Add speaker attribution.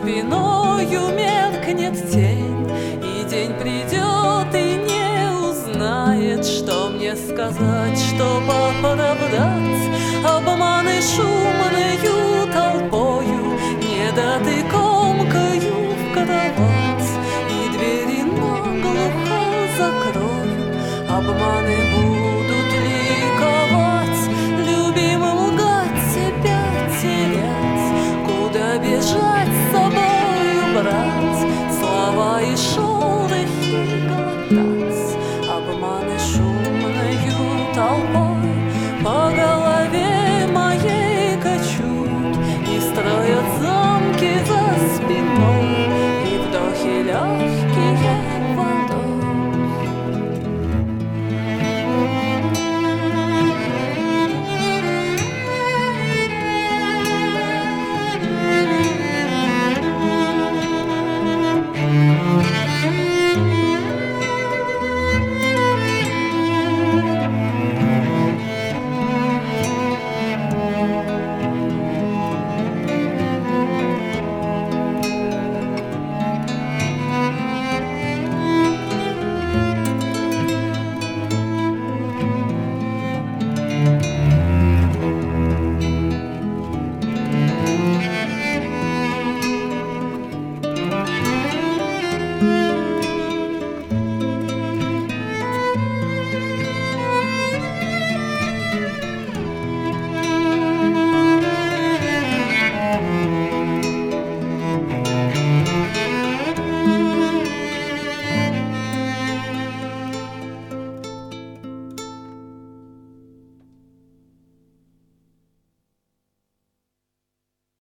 Speaker 1: спиною меркнет тень, и день придет и не узнает, что мне сказать, что оправдать обманы шумною толпою, недотыкомкою в кровать, и двери наглухо закрою. Обманы будут ликовать, любимым лгать, себя терять, куда бежать, с собою брать, слова и шорохи глотать. Обманы шумною толпой по голове моей качут и строят замки за спиной, и вдохи легкие